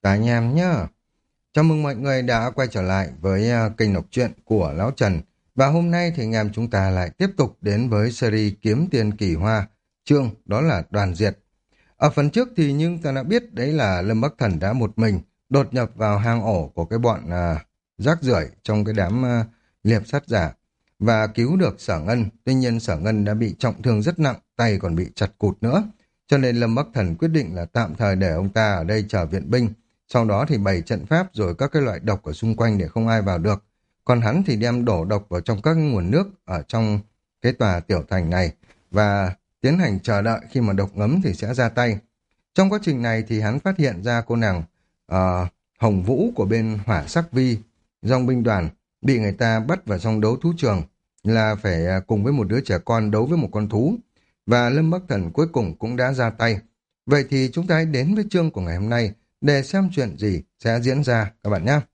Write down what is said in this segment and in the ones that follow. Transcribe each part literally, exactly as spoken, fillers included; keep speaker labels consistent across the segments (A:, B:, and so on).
A: Cả anh em nhá. Chào mừng mọi người đã quay trở lại với à, kênh đọc truyện của Lão Trần. Và hôm nay thì anh em chúng ta lại tiếp tục đến với series Kiếm Tiền Kỳ Hoa, chương đó là Đoàn Diệt. Ở phần trước thì nhưng ta đã biết đấy là Lâm Bắc Thần đã một mình đột nhập vào hang ổ của cái bọn à, rác rưởi trong cái đám à, liệp sát giả và cứu được Sở Ngân. Tuy nhiên Sở Ngân đã bị trọng thương rất nặng, tay còn bị chặt cụt nữa. Cho nên Lâm Bắc Thần quyết định là tạm thời để ông ta ở đây chờ viện binh. Sau đó thì bày trận pháp rồi các cái loại độc ở xung quanh để không ai vào được. Còn hắn thì đem đổ độc vào trong các cái nguồn nước ở trong cái tòa tiểu thành này và tiến hành chờ đợi khi mà độc ngấm thì sẽ ra tay. Trong quá trình này thì hắn phát hiện ra cô nàng ờ, Hồng Vũ của bên Hỏa Sắc Vi, dòng binh đoàn, bị người ta bắt vào trong đấu thú trường là phải à, cùng với một đứa trẻ con đấu với một con thú. Và Lâm Bắc Thần cuối cùng cũng đã ra tay. Vậy thì chúng ta hãy đến với chương của ngày hôm nay để xem chuyện gì sẽ diễn ra các bạn nhé.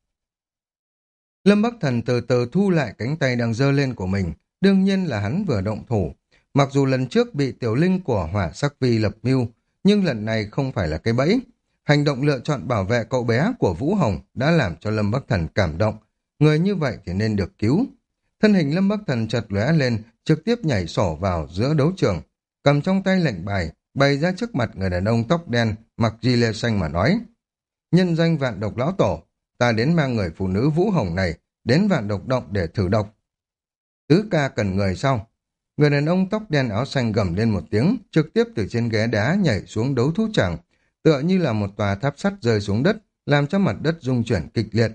A: Lâm Bắc Thần từ từ thu lại cánh tay đang giơ lên của mình, đương nhiên là hắn vừa động thủ. Mặc dù lần trước bị tiểu linh của Hỏa Sắc Vi lập mưu, nhưng lần này không phải là cái bẫy. Hành động lựa chọn bảo vệ cậu bé của Vũ Hồng đã làm cho Lâm Bắc Thần cảm động. Người như vậy thì nên được cứu. Thân hình Lâm Bắc Thần chợt lóe lên, trực tiếp nhảy sổ vào giữa đấu trường, cầm trong tay lệnh bài, bày ra trước mặt người đàn ông tóc đen, mặc gi lê xanh mà nói. Nhân danh Vạn Độc Lão Tổ, ta đến mang người phụ nữ Vũ Hồng này đến Vạn Độc Động để thử độc. Tứ ca cần người sau. Người đàn ông tóc đen áo xanh gầm lên một tiếng, trực tiếp từ trên ghế đá nhảy xuống đấu thú tràng, tựa như là một tòa tháp sắt rơi xuống đất, làm cho mặt đất rung chuyển kịch liệt.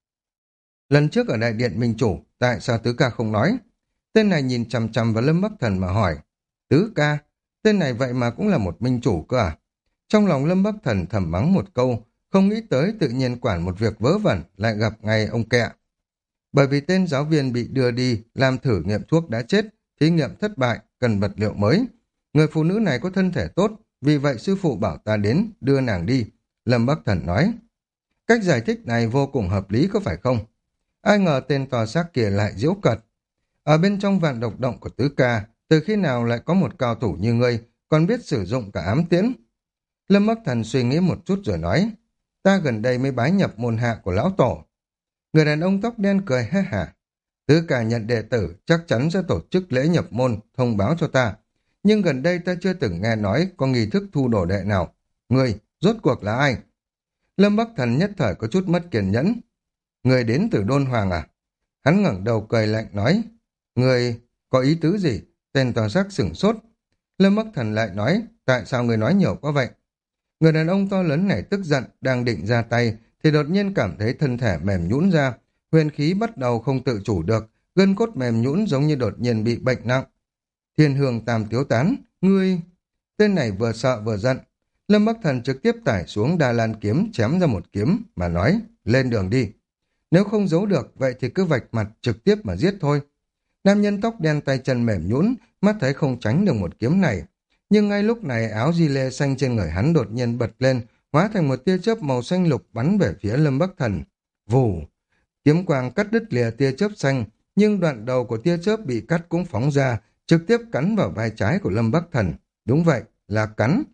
A: Lần trước ở đại điện Minh Chủ, tại sao Tứ ca không nói? Tên này nhìn chằm chằm vào Lâm Bắc Thần mà hỏi. Tứ ca, tên này vậy mà cũng là một minh chủ cơ à? Trong lòng Lâm Bắc Thần thầm mắng một câu, không nghĩ tới tự nhiên quản một việc vớ vẩn lại gặp ngay ông kẹ. Bởi vì tên giáo viên bị đưa đi làm thử nghiệm thuốc đã chết, thí nghiệm thất bại, cần vật liệu mới. Người phụ nữ này có thân thể tốt, vì vậy sư phụ bảo ta đến đưa nàng đi. Lâm Bắc Thần nói. Cách giải thích này vô cùng hợp lý có phải không? Ai ngờ tên tòa xác kia lại giễu cợt. Ở bên trong Vạn Độc Động của Tứ ca, từ khi nào lại có một cao thủ như ngươi, còn biết sử dụng cả ám tiễn? Lâm Bắc Thần suy nghĩ một chút rồi nói, ta gần đây mới bái nhập môn hạ của lão tổ. Người đàn ông tóc đen cười ha hả. Tứ ca nhận đệ tử chắc chắn sẽ tổ chức lễ nhập môn, thông báo cho ta. Nhưng gần đây ta chưa từng nghe nói có nghi thức thu đồ đệ nào. Ngươi, rốt cuộc là ai? Lâm Bắc Thần nhất thời có chút mất kiên nhẫn. Người đến từ Đôn Hoàng à? Hắn ngẩng đầu cười lạnh nói, người có ý tứ gì? Tên tòa sắc sửng sốt. Lâm Bắc Thần lại nói, tại sao người nói nhiều quá vậy? Người đàn ông to lớn này tức giận, đang định ra tay, thì đột nhiên cảm thấy thân thể mềm nhũn ra, huyền khí bắt đầu không tự chủ được, gân cốt mềm nhũn giống như đột nhiên bị bệnh nặng. Thiên hương tam tiếu tán, ngươi... Tên này vừa sợ vừa giận. Lâm Bắc Thần trực tiếp tải xuống Đa Lan kiếm chém ra một kiếm, mà nói, lên đường đi. Nếu không giấu được, vậy thì cứ vạch mặt trực tiếp mà giết thôi. Nam nhân tóc đen tay chân mềm nhũn, mắt thấy không tránh được một kiếm này. Nhưng ngay lúc này áo gi lê xanh trên người hắn đột nhiên bật lên, hóa thành một tia chớp màu xanh lục bắn về phía Lâm Bắc Thần. Vù! Kiếm quang cắt đứt lìa tia chớp xanh, nhưng đoạn đầu của tia chớp bị cắt cũng phóng ra, trực tiếp cắn vào vai trái của Lâm Bắc Thần. Đúng vậy, là cắn.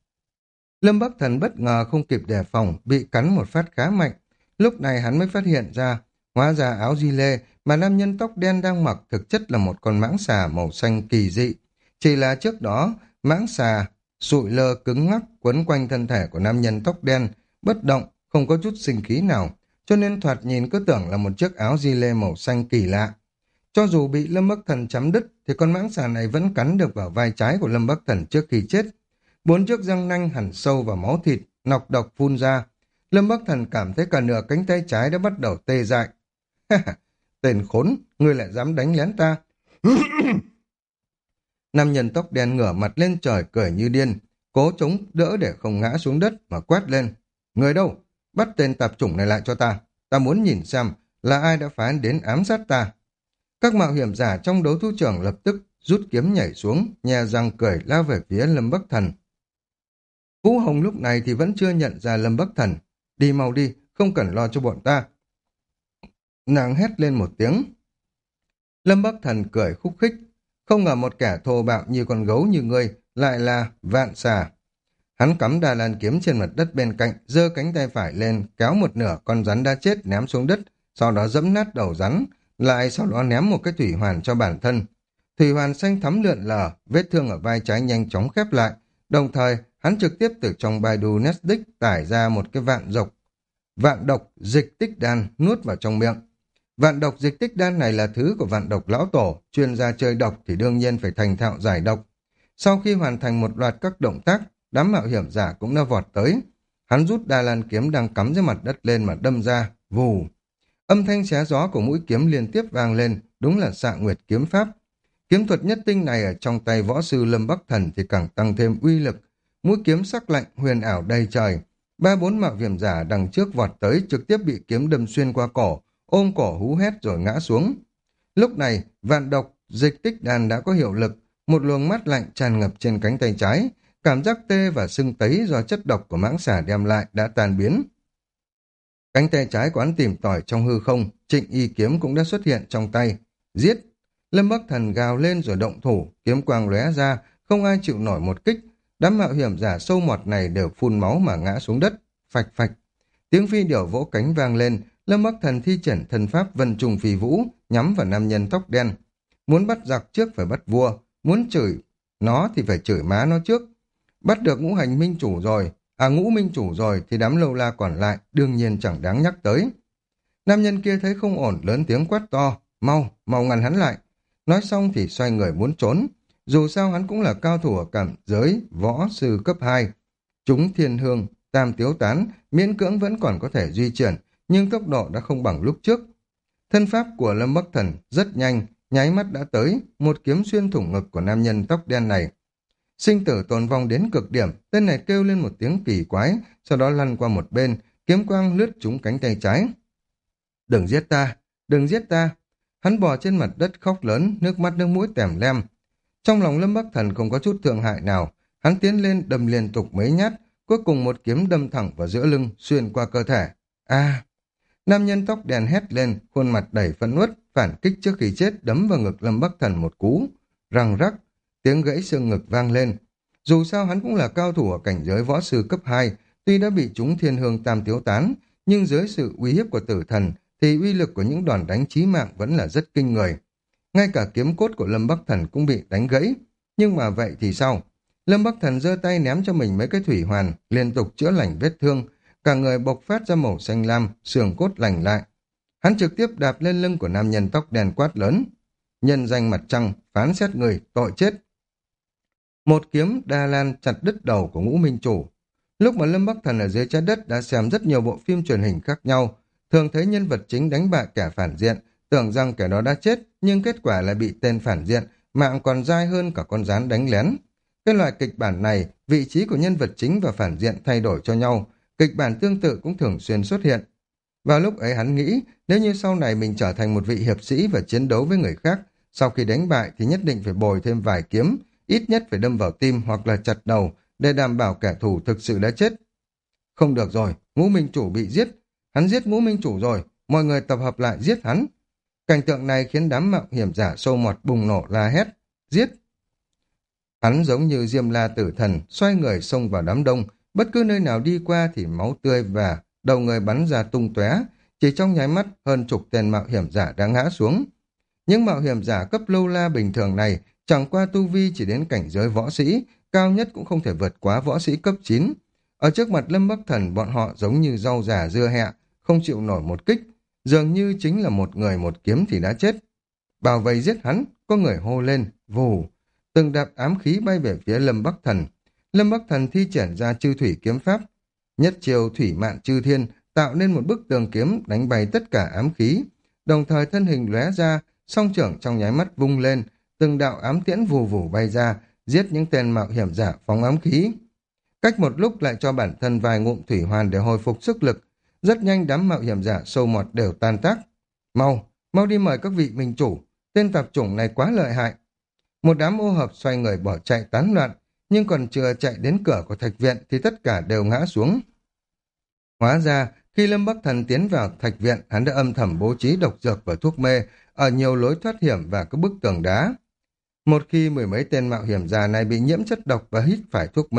A: Lâm Bắc Thần bất ngờ không kịp đề phòng, bị cắn một phát khá mạnh. Lúc này hắn mới phát hiện ra, hóa ra áo gi lê mà nam nhân tóc đen đang mặc thực chất là một con mãng xà màu xanh kỳ dị. Chỉ là trước đó, mãng xà sụi lơ cứng ngắc quấn quanh thân thể của nam nhân tóc đen, bất động, không có chút sinh khí nào, cho nên thoạt nhìn cứ tưởng là một chiếc áo gi lê màu xanh kỳ lạ. Cho dù bị Lâm Bắc Thần chấm đứt, thì con mãng xà này vẫn cắn được vào vai trái của Lâm Bắc Thần trước khi chết. Bốn chiếc răng nanh hằn sâu vào máu thịt, nọc độc phun ra. Lâm Bắc Thần cảm thấy cả nửa cánh tay trái đã bắt đầu tê dại. Tên khốn, ngươi lại dám đánh lén ta. Nam nhân tóc đen ngửa mặt lên trời cười như điên, cố chống đỡ để không ngã xuống đất mà quát lên. Người đâu? Bắt tên tạp chủng này lại cho ta. Ta muốn nhìn xem là ai đã phá đến ám sát ta. Các mạo hiểm giả trong đấu thú trường lập tức rút kiếm nhảy xuống, nhe răng cười lao về phía Lâm Bắc Thần. Vũ Hồng lúc này thì vẫn chưa nhận ra Lâm Bắc Thần. Đi mau đi, không cần lo cho bọn ta. Nàng hét lên một tiếng. Lâm Bắc Thần cười khúc khích. Không ngờ một kẻ thô bạo như con gấu như ngươi lại là vạn xà. Hắn cắm Đà Lan kiếm trên mặt đất bên cạnh, giơ cánh tay phải lên, kéo một nửa con rắn đã chết ném xuống đất, sau đó giẫm nát đầu rắn, lại sau đó ném một cái thủy hoàn cho bản thân. Thủy hoàn xanh thắm lượn lờ, vết thương ở vai trái nhanh chóng khép lại, đồng thời hắn trực tiếp từ trong Baidu Netdisk tải ra một cái vạn độc, vạn độc dịch tích đan nuốt vào trong miệng. Vạn độc dịch tích đan này là thứ của vạn độc lão tổ, chuyên gia chơi độc thì đương nhiên phải thành thạo giải độc. Sau khi hoàn thành một loạt các động tác, đám mạo hiểm giả cũng đã vọt tới. Hắn rút Đa Lan kiếm đang cắm dưới mặt đất lên mà đâm ra, vù. Âm thanh xé gió của mũi kiếm liên tiếp vang lên, đúng là Xạ Nguyệt kiếm pháp. Kiếm thuật nhất tinh này ở trong tay võ sư Lâm Bắc Thần thì càng tăng thêm uy lực. Mũi kiếm sắc lạnh huyền ảo đầy trời. Ba bốn mạo hiểm giả đằng trước vọt tới trực tiếp bị kiếm đâm xuyên qua cổ, ôm cổ hú hét rồi ngã xuống. Lúc này, vạn độc dịch tích đan đã có hiệu lực, một luồng mát lạnh tràn ngập trên cánh tay trái, cảm giác tê và sưng tấy do chất độc của mãng xà đem lại đã tan biến. Cánh tay trái của hắn tìm tòi trong hư không, Trịnh Y kiếm cũng đã xuất hiện trong tay. Giết! Lâm Bắc Thần gào lên rồi động thủ, kiếm quang lóe ra, không ai chịu nổi một kích. Đám mạo hiểm giả sâu mọt này đều phun máu mà ngã xuống đất, phạch phạch. Tiếng phi điểu vỗ cánh vang lên, Lâm Bắc Thần thi triển thân pháp vân trùng phi vũ, nhắm vào nam nhân tóc đen. Muốn bắt giặc trước phải bắt vua, muốn chửi nó thì phải chửi má nó trước. Bắt được ngũ hành minh chủ rồi, à ngũ minh chủ rồi thì đám lâu la còn lại đương nhiên chẳng đáng nhắc tới. Nam nhân kia thấy không ổn, lớn tiếng quát to, mau, mau ngăn hắn lại. Nói xong thì xoay người muốn trốn. Dù sao hắn cũng là cao thủ ở cảm giới võ sư cấp hai. Chúng thiên hương, tam tiếu tán, miễn cưỡng vẫn còn có thể di chuyển, nhưng tốc độ đã không bằng lúc trước. Thân pháp của Lâm Bắc Thần rất nhanh, nháy mắt đã tới, một kiếm xuyên thủng ngực của nam nhân tóc đen này. Sinh tử tồn vong đến cực điểm, tên này kêu lên một tiếng kỳ quái, sau đó lăn qua một bên, kiếm quang lướt trúng cánh tay trái. Đừng giết ta, đừng giết ta. Hắn bò trên mặt đất khóc lớn, nước mắt nước mũi tèm lem. Trong lòng Lâm Bắc Thần không có chút thương hại nào, hắn tiến lên đâm liên tục mấy nhát, cuối cùng một kiếm đâm thẳng vào giữa lưng, xuyên qua cơ thể. A! Nam nhân tóc đen hét lên, khuôn mặt đầy phẫn uất, phản kích trước khi chết đấm vào ngực Lâm Bắc Thần một cú. Răng rắc, tiếng gãy xương ngực vang lên. Dù sao hắn cũng là cao thủ ở cảnh giới võ sư cấp hai, tuy đã bị chúng thiên hương tam tiếu tán, nhưng dưới sự uy hiếp của tử thần thì uy lực của những đòn đánh chí mạng vẫn là rất kinh người. Ngay cả kiếm cốt của Lâm Bắc Thần cũng bị đánh gãy. Nhưng mà vậy thì sao? Lâm Bắc Thần giơ tay ném cho mình mấy cái thủy hoàn, liên tục chữa lành vết thương, cả người bộc phát ra màu xanh lam, xương cốt lành lại. Hắn trực tiếp đạp lên lưng của nam nhân tóc đen quát lớn. Nhân danh mặt trăng, phán xét người, tội chết. Một kiếm Đa Lan chặt đứt đầu của ngũ minh chủ. Lúc mà Lâm Bắc Thần ở dưới trái đất đã xem rất nhiều bộ phim truyền hình khác nhau, thường thấy nhân vật chính đánh bại kẻ phản diện, tưởng rằng kẻ đó đã chết, nhưng kết quả lại bị tên phản diện, mạng còn dai hơn cả con rắn đánh lén. Cái loại kịch bản này, vị trí của nhân vật chính và phản diện thay đổi cho nhau, kịch bản tương tự cũng thường xuyên xuất hiện. Vào lúc ấy hắn nghĩ, nếu như sau này mình trở thành một vị hiệp sĩ và chiến đấu với người khác, sau khi đánh bại thì nhất định phải bồi thêm vài kiếm, ít nhất phải đâm vào tim hoặc là chặt đầu, để đảm bảo kẻ thù thực sự đã chết. Không được rồi, ngũ minh chủ bị giết. Hắn giết ngũ minh chủ rồi, mọi người tập hợp lại giết hắn. Cảnh tượng này khiến đám mạo hiểm giả sâu mọt bùng nổ la hét. Giết! Hắn giống như Diêm La tử thần, xoay người xông vào đám đông, bất cứ nơi nào đi qua thì máu tươi và đầu người bắn ra tung tóe. Chỉ trong nháy mắt, hơn chục tên mạo hiểm giả đã ngã xuống. Những mạo hiểm giả cấp lâu la bình thường này chẳng qua tu vi chỉ đến cảnh giới võ sĩ, cao nhất cũng không thể vượt quá võ sĩ cấp chín. Ở trước mặt Lâm Bắc Thần, bọn họ giống như rau già dưa hẹ, không chịu nổi một kích, dường như chính là một người một kiếm thì đã chết. Bảo vệ giết hắn, có người hô lên, vù, từng đạp ám khí bay về phía Lâm Bắc Thần. Lâm Bắc Thần thi triển ra chư thủy kiếm pháp, nhất chiều thủy mạn chư thiên, tạo nên một bức tường kiếm đánh bay tất cả ám khí, đồng thời thân hình lóe ra, song trưởng trong nháy mắt vung lên, từng đạo ám tiễn vù vù bay ra, giết những tên mạo hiểm giả phóng ám khí. Cách một lúc lại cho bản thân vài ngụm thủy hoàn để hồi phục sức lực. Rất nhanh đám mạo hiểm giả sâu mọt đều tan tác. Mau, mau đi mời các vị minh chủ, tên tạp chủng này quá lợi hại. Một đám ô hợp xoay người bỏ chạy tán loạn, nhưng còn chưa chạy đến cửa của thạch viện thì tất cả đều ngã xuống. Hóa ra, khi Lâm Bắc Thần tiến vào thạch viện, hắn đã âm thầm bố trí độc dược và thuốc mê ở nhiều lối thoát hiểm và các bức tường đá. Một khi mười mấy tên mạo hiểm già này bị nhiễm chất độc và hít phải thuốc mê,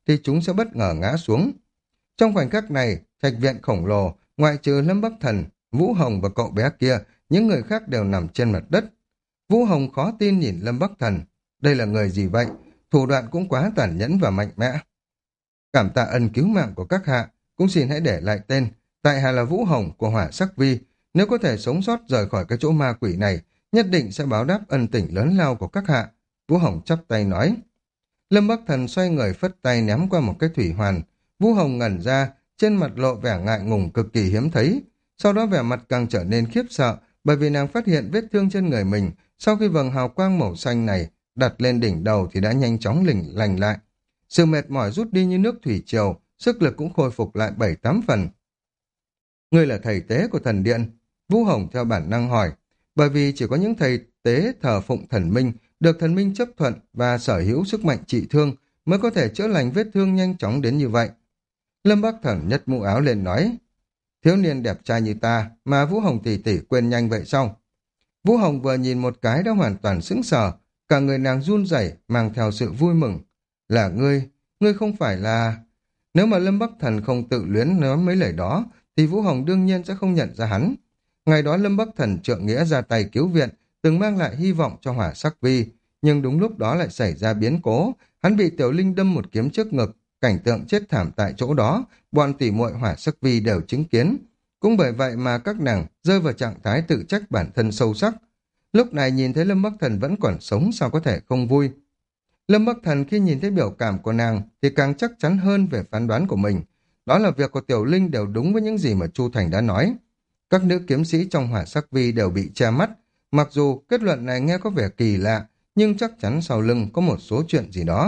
A: thì chúng sẽ bất ngờ ngã xuống. Trong khoảnh khắc này, trạch viện khổng lồ, ngoại trừ Lâm Bắc Thần, Vũ Hồng và cậu bé kia, những người khác đều nằm trên mặt đất. Vũ Hồng khó tin nhìn Lâm Bắc Thần. Đây là người gì vậy? Thủ đoạn cũng quá tàn nhẫn và mạnh mẽ. Cảm tạ ân cứu mạng của các hạ, cũng xin hãy để lại tên. Tại hạ là Vũ Hồng của Hỏa Sắc Vi. Nếu có thể sống sót rời khỏi cái chỗ ma quỷ này, nhất định sẽ báo đáp ân tình lớn lao của các hạ. Vũ Hồng chắp tay nói. Lâm Bắc Thần xoay người phất tay ném qua một cái thủy hoàn. Vũ Hồng ngẩn ra, trên mặt lộ vẻ ngại ngùng cực kỳ hiếm thấy. Sau đó vẻ mặt càng trở nên khiếp sợ, bởi vì nàng phát hiện vết thương trên người mình, sau khi vầng hào quang màu xanh này đặt lên đỉnh đầu thì đã nhanh chóng lình lành lại. Sự mệt mỏi rút đi như nước thủy triều, sức lực cũng khôi phục lại bảy tám phần. Ngươi là thầy tế của thần điện? Vũ Hồng theo bản năng hỏi, bởi vì chỉ có những thầy tế thờ phụng thần minh, được thần minh chấp thuận và sở hữu sức mạnh trị thương mới có thể chữa lành vết thương nhanh chóng đến như vậy. Lâm Bắc Thần nhấc mũ áo lên nói, thiếu niên đẹp trai như ta mà Vũ Hồng tỷ tỷ quên nhanh vậy sao? Vũ Hồng vừa nhìn một cái đã hoàn toàn sững sờ, cả người nàng run rẩy mang theo sự vui mừng. Là ngươi, ngươi không phải là... Nếu mà Lâm Bắc Thần không tự luyến nói mấy lời đó, thì Vũ Hồng đương nhiên sẽ không nhận ra hắn. Ngày đó Lâm Bắc Thần trượng nghĩa ra tay cứu viện, từng mang lại hy vọng cho Hỏa Sắc Vi, nhưng đúng lúc đó lại xảy ra biến cố, hắn bị Tiểu Linh đâm một kiếm trước ngực, cảnh tượng chết thảm tại chỗ đó, bọn tỉ muội Hỏa Sắc Vi đều chứng kiến. Cũng bởi vậy mà các nàng rơi vào trạng thái tự trách bản thân sâu sắc. Lúc này nhìn thấy Lâm Bắc Thần vẫn còn sống sao có thể không vui. Lâm Bắc Thần khi nhìn thấy biểu cảm của nàng thì càng chắc chắn hơn về phán đoán của mình. Đó là việc của Tiểu Linh đều đúng với những gì mà Chu Thành đã nói. Các nữ kiếm sĩ trong Hỏa Sắc Vi đều bị che mắt. Mặc dù kết luận này nghe có vẻ kỳ lạ, nhưng chắc chắn sau lưng có một số chuyện gì đó.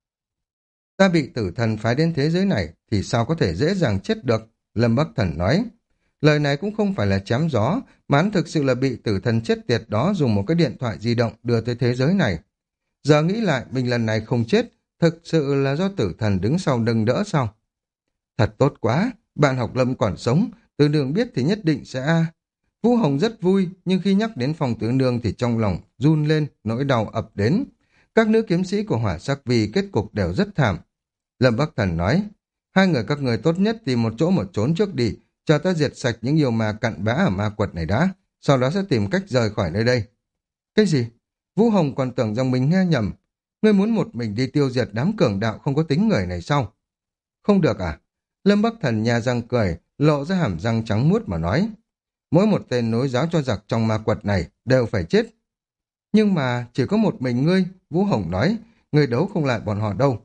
A: Ta bị tử thần phái đến thế giới này thì sao có thể dễ dàng chết được, Lâm Bắc Thần nói. Lời này cũng không phải là chém gió, mà hắn thực sự là bị tử thần chết tiệt đó dùng một cái điện thoại di động đưa tới thế giới này. Giờ nghĩ lại mình lần này không chết, thực sự là do tử thần đứng sau nâng đỡ sao? Thật tốt quá, bạn học Lâm còn sống, từ đường biết thì nhất định sẽ... Vũ Hồng rất vui, nhưng khi nhắc đến Phong Tứ Nương thì trong lòng run lên, nỗi đau ập đến. Các nữ kiếm sĩ của Hỏa Sắc Vi kết cục đều rất thảm. Lâm Bắc Thần nói, hai người các người tốt nhất tìm một chỗ một trốn trước đi, chờ ta diệt sạch những yêu ma cặn bã ở ma quật này đã, sau đó sẽ tìm cách rời khỏi nơi đây. Cái gì? Vũ Hồng còn tưởng rằng mình nghe nhầm. Ngươi muốn một mình đi tiêu diệt đám cường đạo không có tính người này sao? Không được à? Lâm Bắc Thần nhà răng cười, lộ ra hàm răng trắng muốt mà nói. Mỗi một tên nối giáo cho giặc trong ma quật này đều phải chết. Nhưng mà chỉ có một mình ngươi, Vũ Hồng nói, ngươi đấu không lại bọn họ đâu.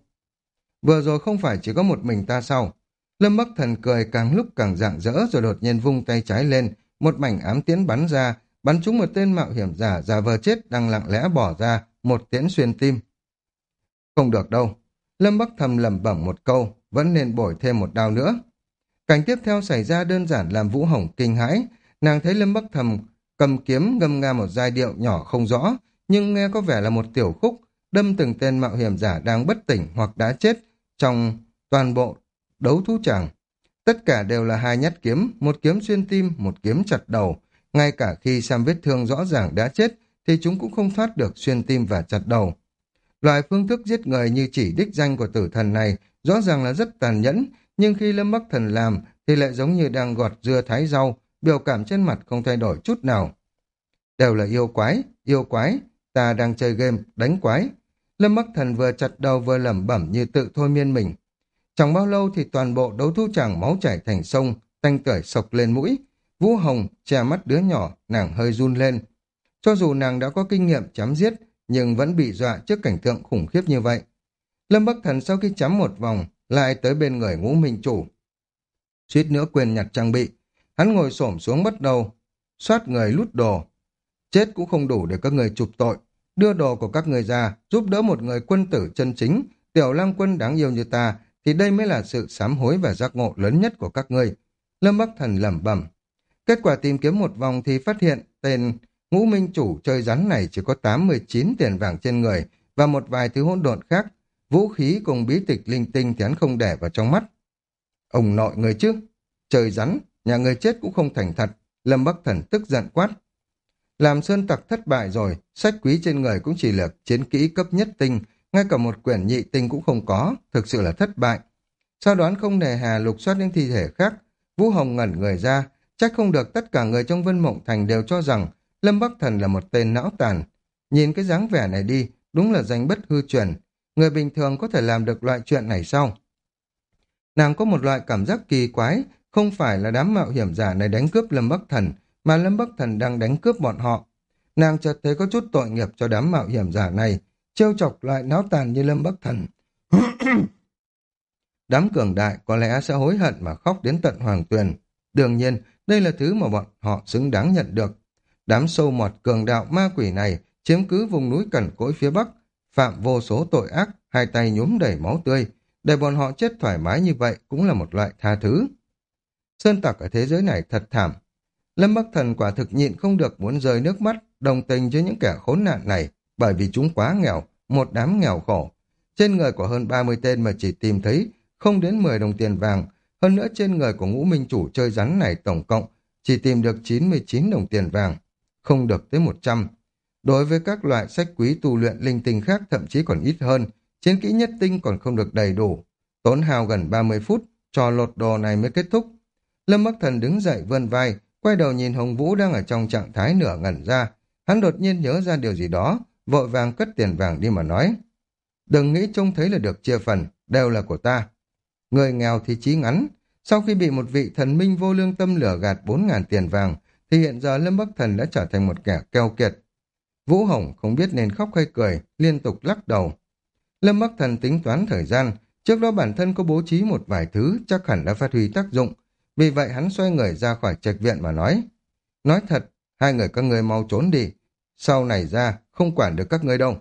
A: Vừa rồi không phải chỉ có một mình ta sao? Lâm Bắc Thần cười càng lúc càng rạng rỡ rồi đột nhiên vung tay trái lên, một mảnh ám tiễn bắn ra, bắn trúng một tên mạo hiểm giả giả vờ chết đang lặng lẽ bỏ ra, một tiễn xuyên tim. Không được đâu. Lâm Bắc thầm lẩm bẩm một câu, vẫn nên bổi thêm một đao nữa. Cảnh tiếp theo xảy ra đơn giản làm Vũ Hồng kinh hãi, nàng thấy Lâm Bắc thầm cầm kiếm ngâm nga một giai điệu nhỏ không rõ, nhưng nghe có vẻ là một tiểu khúc, đâm từng tên mạo hiểm giả đang bất tỉnh hoặc đã chết trong toàn bộ đấu thú tràng. Tất cả đều là hai nhát kiếm, một kiếm xuyên tim, một kiếm chặt đầu. Ngay cả khi xem vết thương rõ ràng đã chết, thì chúng cũng không thoát được xuyên tim và chặt đầu. Loại phương thức giết người như chỉ đích danh của tử thần này rõ ràng là rất tàn nhẫn, nhưng khi Lâm Bắc Thần làm thì lại giống như đang gọt dưa thái rau, biểu cảm trên mặt không thay đổi chút nào. Đều là yêu quái, yêu quái, ta đang chơi game, đánh quái. Lâm Bắc Thần vừa chặt đầu vừa lẩm bẩm như tự thôi miên mình. Chẳng bao lâu thì toàn bộ đấu thú tràng máu chảy thành sông, tanh tưởi sộc lên mũi. Vũ Hồng che mắt đứa nhỏ, nàng hơi run lên. Cho dù nàng đã có kinh nghiệm chém giết, nhưng vẫn bị dọa trước cảnh tượng khủng khiếp như vậy. Lâm Bắc Thần sau khi chém một vòng, lại tới bên người Ngũ Minh Chủ. Suýt nữa quên nhặt trang bị, hắn ngồi xổm xuống bắt đầu, soát người lút đồ. Chết cũng không đủ để các người chụp tội. Đưa đồ của các người ra, giúp đỡ một người quân tử chân chính, tiểu lang quân đáng yêu như ta, thì đây mới là sự sám hối và giác ngộ lớn nhất của các ngươi. Lâm Bắc Thần lẩm bẩm. Kết quả tìm kiếm một vòng thì phát hiện tên Ngũ Minh Chủ chơi rắn này chỉ có tám mươi chín tiền vàng trên người và một vài thứ hỗn độn khác. Vũ khí cùng bí tịch linh tinh thì hắn không để vào trong mắt. Ông nội người chứ, chơi rắn, nhà người chết cũng không thành thật. Lâm Bắc Thần tức giận quát. Làm sơn tặc thất bại rồi, sách quý trên người cũng chỉ là chiến kỹ cấp nhất tinh, ngay cả một quyển nhị tinh cũng không có, thực sự là thất bại. Sau đó không nề hà lục soát những thi thể khác, Vũ Hồng ngẩn người ra, chắc không được tất cả người trong Vân Mộng Thành đều cho rằng Lâm Bắc Thần là một tên não tàn. Nhìn cái dáng vẻ này đi, đúng là danh bất hư truyền. Người bình thường có thể làm được loại chuyện này sao? Nàng có một loại cảm giác kỳ quái, không phải là đám mạo hiểm giả này đánh cướp Lâm Bắc Thần, mà Lâm Bắc Thần đang đánh cướp bọn họ. Nàng chợt thấy có chút tội nghiệp cho đám mạo hiểm giả này, trêu chọc loại náo tàn như Lâm Bắc Thần. Đám cường đại có lẽ sẽ hối hận mà khóc đến tận hoàng tuyền. Đương nhiên, đây là thứ mà bọn họ xứng đáng nhận được. Đám sâu mọt cường đạo ma quỷ này chiếm cứ vùng núi cằn cỗi phía bắc, phạm vô số tội ác, hai tay nhuốm đầy máu tươi. Để bọn họ chết thoải mái như vậy cũng là một loại tha thứ. Sơn tặc ở thế giới này thật thảm. Lâm Bắc Thần quả thực nhịn không được muốn rơi nước mắt, đồng tình với những kẻ khốn nạn này, bởi vì chúng quá nghèo, một đám nghèo khổ. Trên người của hơn ba mươi tên mà chỉ tìm thấy không đến mười đồng tiền vàng, hơn nữa trên người của ngũ minh chủ chơi rắn này tổng cộng chỉ tìm được chín mươi chín đồng tiền vàng, không được tới một trăm. Đối với các loại sách quý tu luyện linh tinh khác thậm chí còn ít hơn, chiến kỹ nhất tinh còn không được đầy đủ. Tốn hao gần ba mươi phút, trò lột đồ này mới kết thúc. Lâm Bắc Thần đứng dậy vươn vai, quay đầu nhìn Hồng Vũ đang ở trong trạng thái nửa ngẩn ra. Hắn đột nhiên nhớ ra điều gì đó, vội vàng cất tiền vàng đi mà nói. Đừng nghĩ trông thấy là được chia phần, đều là của ta. Người nghèo thì chí ngắn, sau khi bị một vị thần minh vô lương tâm lửa gạt bốn ngàn tiền vàng, thì hiện giờ Lâm Bắc Thần đã trở thành một kẻ keo kiệt. Vũ Hồng không biết nên khóc hay cười, liên tục lắc đầu. Lâm Bắc Thần tính toán thời gian, trước đó bản thân có bố trí một vài thứ chắc hẳn đã phát huy tác dụng, vì vậy hắn xoay người ra khỏi trạch viện mà nói. Nói thật, hai người các ngươi mau trốn đi, sau này ra không quản được các ngươi đâu.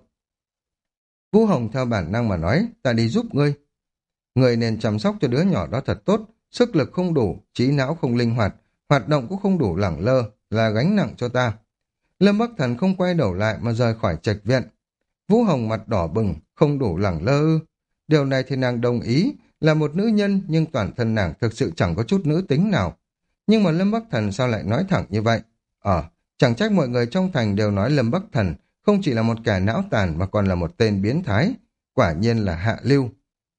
A: Vũ Hồng theo bản năng mà nói, ta đi giúp ngươi. Ngươi nên chăm sóc cho đứa nhỏ đó thật tốt, sức lực không đủ, trí não không linh hoạt, hoạt động cũng không đủ lẳng lơ, là gánh nặng cho ta. Lâm Bắc Thần không quay đầu lại mà rời khỏi trạch viện. Vũ Hồng mặt đỏ bừng, không đủ lẳng lơ ư. Điều này thì nàng đồng ý, là một nữ nhân nhưng toàn thân nàng thực sự chẳng có chút nữ tính nào. Nhưng mà Lâm Bắc Thần sao lại nói thẳng như vậy? Ờ, chẳng trách mọi người trong thành đều nói Lâm Bắc Thần không chỉ là một kẻ não tàn mà còn là một tên biến thái. Quả nhiên là hạ lưu.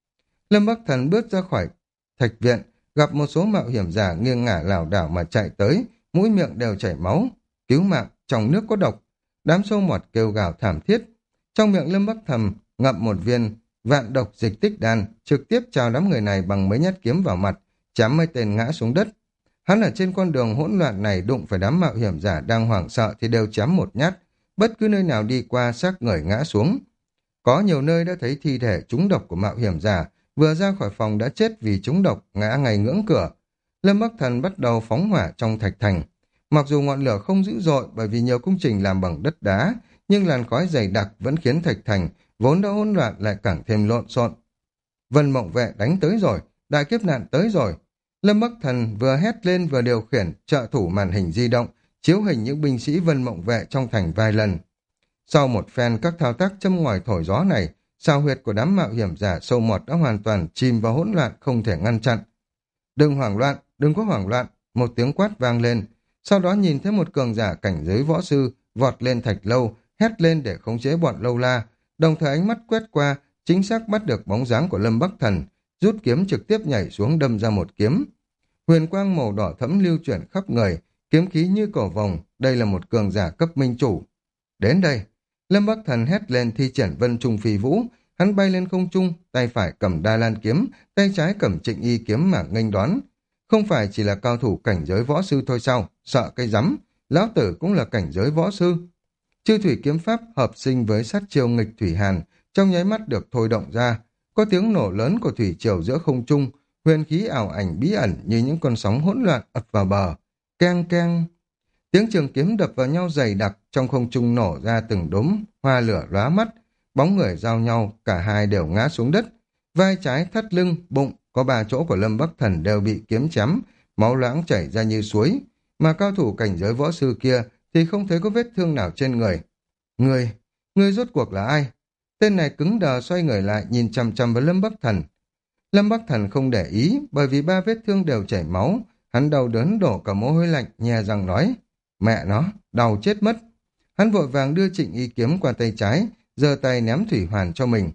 A: Lâm Bắc Thần bước ra khỏi thạch viện, gặp một số mạo hiểm giả nghiêng ngả lảo đảo mà chạy tới, mũi miệng đều chảy máu. Cứu mạng, trong nước có độc. Đám sâu mọt kêu gào thảm thiết. Trong miệng Lâm Bắc Thần ngậm một viên vạn độc dịch tích đan, trực tiếp chào đám người này bằng mấy nhát kiếm vào mặt, chém mấy tên ngã xuống đất. Hắn ở trên con đường hỗn loạn này đụng phải đám mạo hiểm giả đang hoảng sợ thì đều chém một nhát, bất cứ nơi nào đi qua xác người ngã xuống. Có nhiều nơi đã thấy thi thể trúng độc của mạo hiểm giả, vừa ra khỏi phòng đã chết vì trúng độc, ngã ngay ngưỡng cửa. Lâm Bắc Thần bắt đầu phóng hỏa trong thạch thành. Mặc dù ngọn lửa không dữ dội bởi vì nhiều công trình làm bằng đất đá, nhưng làn khói dày đặc vẫn khiến thạch thành vốn đã hỗn loạn lại càng thêm lộn xộn. Vân Mộng Vệ đánh tới rồi, đại kiếp nạn tới rồi. Lâm Bắc Thần vừa hét lên vừa điều khiển trợ thủ màn hình di động, chiếu hình những binh sĩ Vân Mộng Vệ trong thành vài lần. Sau một phen các thao tác châm ngòi thổi gió này, sao huyệt của đám mạo hiểm giả sâu mọt đã hoàn toàn chìm vào hỗn loạn không thể ngăn chặn. Đừng hoảng loạn, đừng có hoảng loạn, một tiếng quát vang lên. Sau đó nhìn thấy một cường giả cảnh giới võ sư vọt lên thạch lâu, hét lên để khống chế bọn lâu la, đồng thời ánh mắt quét qua, chính xác bắt được bóng dáng của Lâm Bắc Thần, rút kiếm trực tiếp nhảy xuống đâm ra một kiếm. Huyền quang màu đỏ thẫm lưu chuyển khắp người, kiếm khí như cầu vồng, đây là một cường giả cấp minh chủ. Đến đây, Lâm Bắc Thần hét lên thi triển Vân Trung Phi Vũ, hắn bay lên không trung, tay phải cầm Đa Lan kiếm, tay trái cầm Trịnh Y kiếm mà nghênh đón. Không phải chỉ là cao thủ cảnh giới võ sư thôi sao, sợ cây rắm, lão tử cũng là cảnh giới võ sư. Chư thủy kiếm pháp hợp sinh với sát chiêu nghịch thủy hàn, trong nháy mắt được thôi động ra, có tiếng nổ lớn của thủy triều giữa không trung, huyền khí ảo ảnh bí ẩn như những con sóng hỗn loạn ập vào bờ. Keng keng, tiếng trường kiếm đập vào nhau dày đặc, trong không trung nổ ra từng đốm hoa lửa lóa mắt, bóng người giao nhau, cả hai đều ngã xuống đất. Vai trái, thắt lưng, bụng, có ba chỗ của Lâm Bắc Thần đều bị kiếm chém, máu loãng chảy ra như suối, mà cao thủ cảnh giới võ sư kia thì không thấy có vết thương nào trên người. Người, người rốt cuộc là ai? Tên này cứng đờ xoay người lại nhìn chằm chằm vào Lâm Bắc Thần. Lâm Bắc Thần không để ý, bởi vì ba vết thương đều chảy máu, hắn đau đớn đổ cả mồ hôi lạnh, nhè răng nói, mẹ nó, đau chết mất. Hắn vội vàng đưa Trịnh Y kiếm qua tay trái, giơ tay ném thủy hoàn cho mình,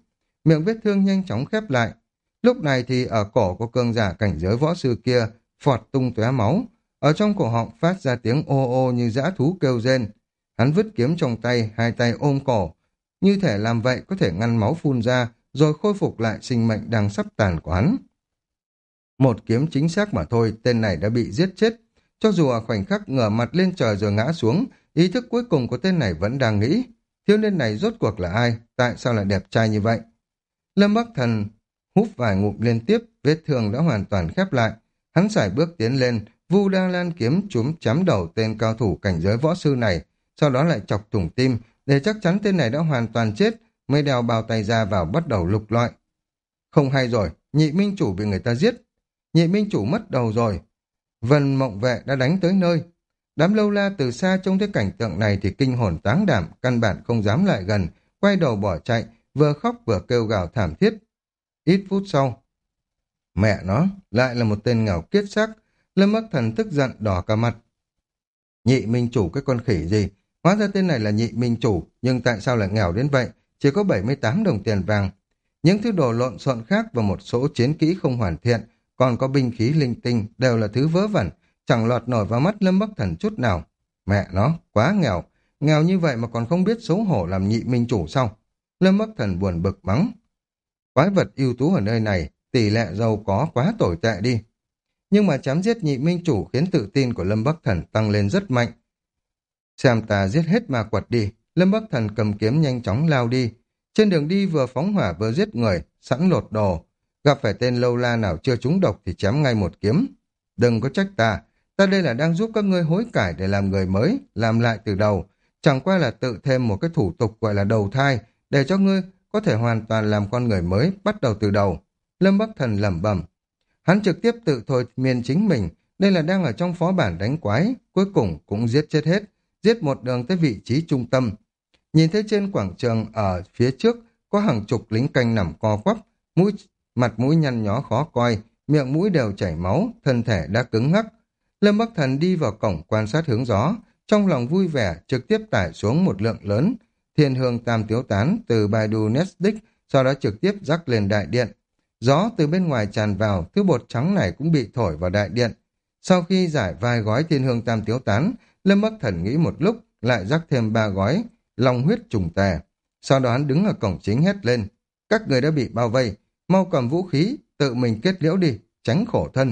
A: miệng vết thương nhanh chóng khép lại. Lúc này thì ở cổ của cường giả cảnh giới võ sư kia phọt tung tóe máu, ở trong cổ họng phát ra tiếng ô ô như dã thú kêu rên. Hắn vứt kiếm trong tay, hai tay ôm cổ, như thể làm vậy có thể ngăn máu phun ra, rồi khôi phục lại sinh mệnh đang sắp tàn của hắn. Một kiếm chính xác mà thôi, tên này đã bị giết chết. Cho dù ở khoảnh khắc ngửa mặt lên trời rồi ngã xuống, ý thức cuối cùng của tên này vẫn đang nghĩ, thiếu niên này rốt cuộc là ai, tại sao lại đẹp trai như vậy? Lâm Bắc Thần húp vài ngụm liên tiếp, vết thương đã hoàn toàn khép lại. Hắn sải bước tiến lên, Vu Đa Lan kiếm chúm chém đầu tên cao thủ cảnh giới võ sư này, sau đó lại chọc thủng tim, để chắc chắn tên này đã hoàn toàn chết, mới đeo bao tay ra vào bắt đầu lục lọi. Không hay rồi, nhị minh chủ bị người ta giết. Nhị minh chủ mất đầu rồi. Vân Mộng Vệ đã đánh tới nơi. Đám lâu la từ xa trông thấy cảnh tượng này thì kinh hồn táng đảm, căn bản không dám lại gần, quay đầu bỏ chạy, vừa khóc vừa kêu gào thảm thiết. Ít phút sau, mẹ nó, lại là một tên nghèo kiết xác. Lâm Bắc Thần tức giận đỏ cả mặt. Nhị minh chủ cái con khỉ gì? Hóa ra tên này là nhị minh chủ, nhưng tại sao lại nghèo đến vậy? Chỉ có bảy mươi tám đồng tiền vàng. Những thứ đồ lộn xộn khác và một số chiến kỹ không hoàn thiện, còn có binh khí linh tinh, đều là thứ vớ vẩn, chẳng lọt nổi vào mắt Lâm Bắc Thần chút nào. Mẹ nó, quá nghèo. Nghèo như vậy mà còn không biết xấu hổ làm nhị minh chủ sao? Lâm Bắc Thần buồn bực mắng. Quái vật ưu tú ở nơi này, tỷ lệ giàu có quá tồi tệ đi. Nhưng mà chém giết nhị minh chủ khiến tự tin của Lâm Bắc Thần tăng lên rất mạnh. Xem ta giết hết ma quật đi. Lâm Bắc Thần cầm kiếm nhanh chóng lao đi. Trên đường đi vừa phóng hỏa vừa giết người, sẵn lột đồ. Gặp phải tên lâu la nào chưa trúng độc thì chém ngay một kiếm. Đừng có trách ta, ta đây là đang giúp các ngươi hối cải để làm người mới, làm lại từ đầu. Chẳng qua là tự thêm một cái thủ tục gọi là đầu thai, để cho ngươi có thể hoàn toàn làm con người mới, bắt đầu từ đầu. Lâm Bắc Thần lẩm bẩm. Hắn trực tiếp tự thôi miên chính mình, đây là đang ở trong phó bản đánh quái, cuối cùng cũng giết chết hết, giết một đường tới vị trí trung tâm. Nhìn thấy trên quảng trường ở phía trước có hàng chục lính canh nằm co quắp, mũi mặt mũi nhăn nhó khó coi, miệng mũi đều chảy máu, thân thể đã cứng ngắc. Lâm Bắc Thần đi vào cổng quan sát hướng gió, trong lòng vui vẻ trực tiếp tải xuống một lượng lớn thiên hương tam tiếu tán từ Baidu Netdisk, sau đó trực tiếp rắc lên đại điện. Gió từ bên ngoài tràn vào, thứ bột trắng này cũng bị thổi vào đại điện. Sau khi giải vài gói thiên hương tam tiếu tán, Lâm Bắc Thần nghĩ một lúc, lại rắc thêm ba gói long huyết trùng tề. Sau đó hắn đứng ở cổng chính hét lên, các người đã bị bao vây, mau cầm vũ khí, tự mình kết liễu đi, tránh khổ thân.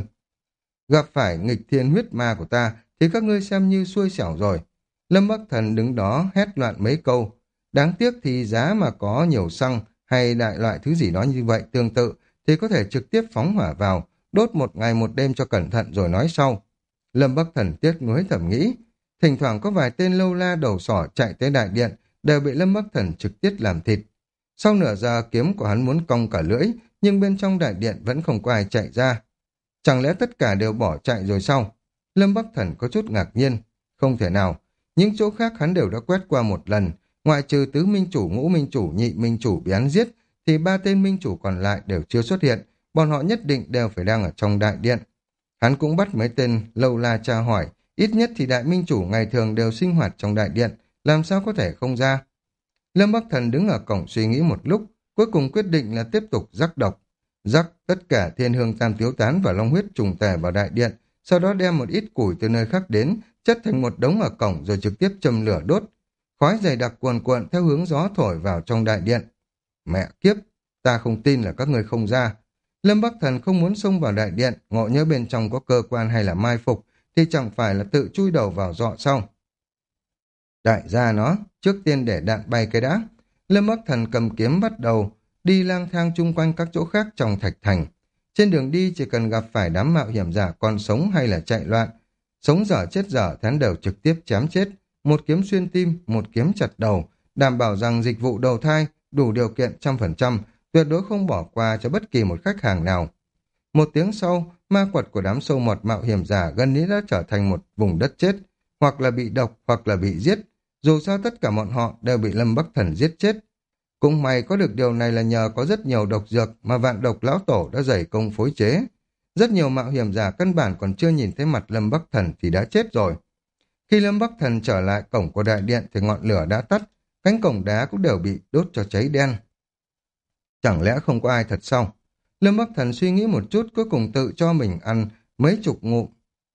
A: Gặp phải nghịch thiên huyết ma của ta, thì các ngươi xem như xui xẻo rồi. Lâm Bắc Thần đứng đó hét loạn mấy câu. Đáng tiếc thì giá mà có nhiều xăng hay đại loại thứ gì đó như vậy tương tự, thì có thể trực tiếp phóng hỏa vào, đốt một ngày một đêm cho cẩn thận rồi nói sau. Lâm Bắc Thần tiếc nuối thầm nghĩ. Thỉnh thoảng có vài tên lâu la đầu sỏ chạy tới đại điện, đều bị Lâm Bắc Thần trực tiếp làm thịt. Sau nửa giờ kiếm của hắn muốn cong cả lưỡi, nhưng bên trong đại điện vẫn không có ai chạy ra. Chẳng lẽ tất cả đều bỏ chạy rồi sao? Lâm Bắc Thần có chút ngạc nhiên. Không thể nào. Những chỗ khác hắn đều đã quét qua một lần. Ngoại trừ tứ minh chủ, ngũ minh chủ, nhị minh chủ bị hắn giết, thì ba tên minh chủ còn lại đều chưa xuất hiện. Bọn họ nhất định đều phải đang ở trong đại điện. Hắn cũng bắt mấy tên lâu la tra hỏi. Ít nhất thì đại minh chủ ngày thường đều sinh hoạt trong đại điện. Làm sao có thể không ra? Lâm Bắc Thần đứng ở cổng suy nghĩ một lúc, cuối cùng quyết định là tiếp tục rắc độc. Rắc tất cả thiên hương tam tiếu tán và long huyết trùng tề vào đại điện, sau đó đem một ít củi từ nơi khác đến, chất thành một đống ở cổng rồi trực tiếp châm lửa đốt. Khói dày đặc cuồn cuộn theo hướng gió thổi vào trong đại điện. Mẹ kiếp, ta không tin là các người không ra. Lâm Bắc Thần không muốn xông vào đại điện, ngộ nhớ bên trong có cơ quan hay là mai phục, thì chẳng phải là tự chui đầu vào dọ sau. Đại gia nó, trước tiên để đạn bay cái đã. Lâm Bắc Thần cầm kiếm bắt đầu đi lang thang chung quanh các chỗ khác trong thạch thành. Trên đường đi chỉ cần gặp phải đám mạo hiểm giả còn sống hay là chạy loạn, sống dở chết dở hắn đều trực tiếp chém chết. Một kiếm xuyên tim, một kiếm chặt đầu, đảm bảo rằng dịch vụ đầu thai đủ điều kiện trăm phần trăm, tuyệt đối không bỏ qua cho bất kỳ một khách hàng nào. Một tiếng sau, ma quật của đám sâu mọt mạo hiểm giả gần như đã trở thành một vùng đất chết, hoặc là bị độc hoặc là bị giết. Dù sao tất cả bọn họ đều bị Lâm Bắc Thần giết chết. Cũng may có được điều này là nhờ có rất nhiều độc dược mà vạn độc lão tổ đã dày công phối chế. Rất nhiều mạo hiểm giả căn bản còn chưa nhìn thấy mặt Lâm Bắc Thần thì đã chết rồi. Khi Lâm Bắc Thần trở lại cổng của đại điện thì ngọn lửa đã tắt, cánh cổng đá cũng đều bị đốt cho cháy đen. Chẳng lẽ không có ai thật sao? Lâm Bắc Thần suy nghĩ một chút, cuối cùng tự cho mình ăn mấy chục ngụm.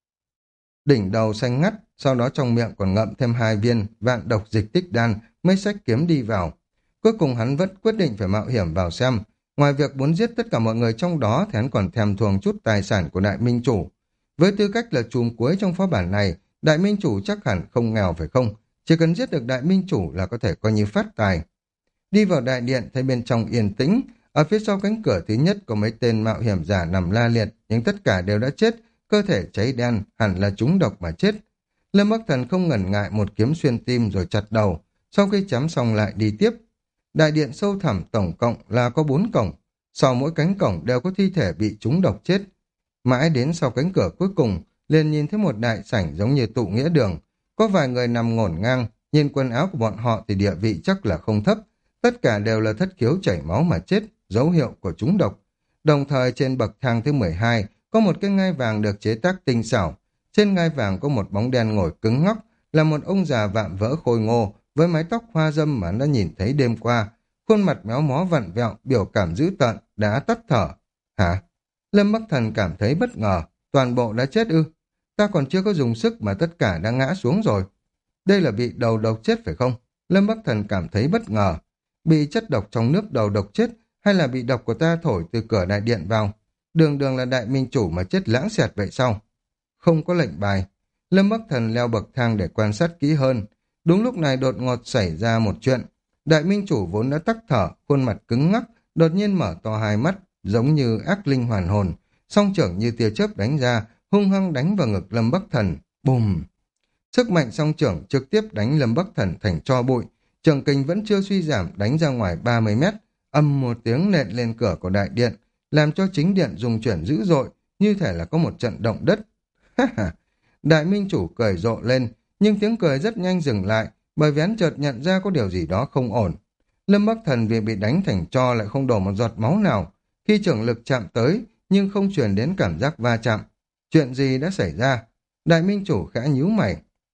A: Đỉnh đầu xanh ngắt, sau đó trong miệng còn ngậm thêm hai viên vạn độc dịch tích đan mới xách kiếm đi vào. Cuối cùng hắn vẫn quyết định phải mạo hiểm vào xem. Ngoài việc muốn giết tất cả mọi người trong đó thì hắn còn thèm thuồng chút tài sản của đại minh chủ. Với tư cách là chùm cuối trong phó bản này, đại minh chủ chắc hẳn không nghèo phải không? Chỉ cần giết được đại minh chủ là có thể coi như phát tài. Đi vào đại điện thấy bên trong yên tĩnh, ở phía sau cánh cửa thứ nhất có mấy tên mạo hiểm giả nằm la liệt, nhưng tất cả đều đã chết, cơ thể cháy đen, hẳn là trúng độc mà chết. Lâm Bắc Thần không ngần ngại một kiếm xuyên tim rồi chặt đầu, sau khi chém xong lại đi tiếp. Đại điện sâu thẳm tổng cộng là có bốn cổng, sau mỗi cánh cổng đều có thi thể bị trúng độc chết. Mãi đến sau cánh cửa cuối cùng, liền nhìn thấy một đại sảnh giống như tụ nghĩa đường, có vài người nằm ngổn ngang, nhìn quần áo của bọn họ thì địa vị chắc là không thấp, tất cả đều là thất khiếu chảy máu mà chết, dấu hiệu của trúng độc. Đồng thời trên bậc thang thứ mười hai có một cái ngai vàng được chế tác tinh xảo, trên ngai vàng có một bóng đen ngồi cứng ngắc, là một ông già vạm vỡ khôi ngô với mái tóc hoa râm mà nó nhìn thấy đêm qua, khuôn mặt méo mó vặn vẹo, biểu cảm dữ tợn, đã tắt thở. Hả? Lâm Bắc Thần cảm thấy bất ngờ, toàn bộ đã chết ư? Ta còn chưa có dùng sức mà tất cả đã ngã xuống rồi. Đây là bị đầu độc chết phải không? Lâm Bắc Thần cảm thấy bất ngờ. Bị chất độc trong nước đầu độc chết hay là bị độc của ta thổi từ cửa đại điện vào? Đường đường là đại minh chủ mà chết lãng xẹt vậy sao? Không có lệnh bài. Lâm Bắc Thần leo bậc thang để quan sát kỹ hơn. Đúng lúc này đột ngột xảy ra một chuyện. Đại minh chủ vốn đã tắc thở, khuôn mặt cứng ngắc, đột nhiên mở to hai mắt, giống như ác linh hoàn hồn, song trưởng như tia chớp đánh ra, hung hăng đánh vào ngực Lâm Bắc Thần. Bùm! Sức mạnh song trưởng trực tiếp đánh Lâm Bắc Thần thành tro bụi. Trường kình vẫn chưa suy giảm, đánh ra ngoài ba mươi mét, âm một tiếng nện lên cửa của đại điện, làm cho chính điện rung chuyển dữ dội, như thể là có một trận động đất. Ha ha! Đại minh chủ cười rộ lên, nhưng tiếng cười rất nhanh dừng lại, bởi vì hắn chợt nhận ra có điều gì đó không ổn. Lâm Bắc Thần vì bị đánh thành tro lại không đổ một giọt máu nào, khi trưởng lực chạm tới, nhưng không truyền đến cảm giác va chạm. Chuyện gì đã xảy ra? Đại minh chủ khẽ nhíu mày.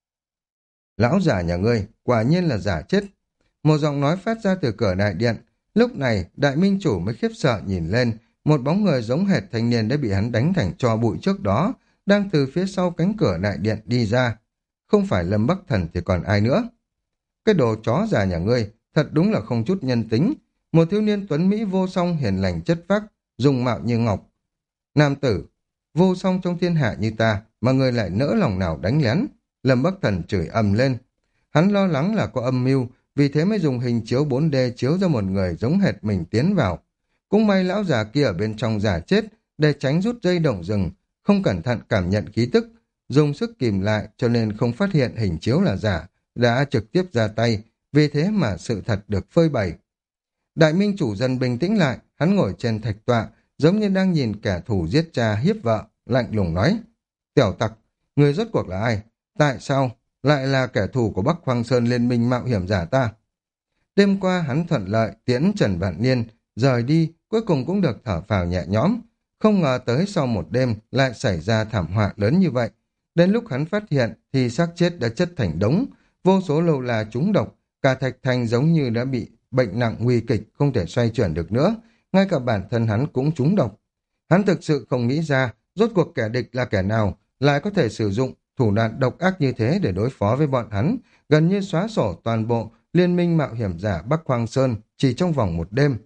A: Lão giả nhà ngươi, quả nhiên là giả chết. Một giọng nói phát ra từ cửa đại điện. Lúc này, đại minh chủ mới khiếp sợ nhìn lên, một bóng người giống hệt thanh niên đã bị hắn đánh thành tro bụi trước đó, đang từ phía sau cánh cửa đại điện đi ra. Không phải Lâm Bắc Thần thì còn ai nữa. Cái đồ chó già nhà ngươi, thật đúng là không chút nhân tính. Một thiếu niên tuấn Mỹ vô song hiền lành chất phác, dùng mạo như ngọc. Nam tử, vô song trong thiên hạ như ta, mà ngươi lại nỡ lòng nào đánh lén. Lâm Bắc Thần chửi ầm lên. Hắn lo lắng là có âm mưu, vì thế mới dùng hình chiếu bốn D chiếu ra một người giống hệt mình tiến vào. Cũng may lão già kia ở bên trong giả chết, để tránh rút dây động rừng, không cẩn thận cảm nhận khí tức, dùng sức kìm lại cho nên không phát hiện hình chiếu là giả, đã trực tiếp ra tay, vì thế mà sự thật được phơi bày. Đại minh chủ dần bình tĩnh lại, hắn ngồi trên thạch tọa, giống như đang nhìn kẻ thù giết cha hiếp vợ, lạnh lùng nói. Tiểu tặc, người rốt cuộc là ai? Tại sao lại là kẻ thù của Bắc Hoang Sơn Liên minh mạo hiểm giả ta? Đêm qua hắn thuận lợi tiễn Trần Vạn Niên, rời đi, cuối cùng cũng được thở phào nhẹ nhõm. Không ngờ tới sau một đêm lại xảy ra thảm họa lớn như vậy. Đến lúc hắn phát hiện thì xác chết đã chất thành đống, vô số lâu là trúng độc, cả thạch thành giống như đã bị bệnh nặng nguy kịch, không thể xoay chuyển được nữa, ngay cả bản thân hắn cũng trúng độc. Hắn thực sự không nghĩ ra, rốt cuộc kẻ địch là kẻ nào, lại có thể sử dụng thủ đoạn độc ác như thế để đối phó với bọn hắn, gần như xóa sổ toàn bộ liên minh mạo hiểm giả Bắc Hoang Sơn chỉ trong vòng một đêm.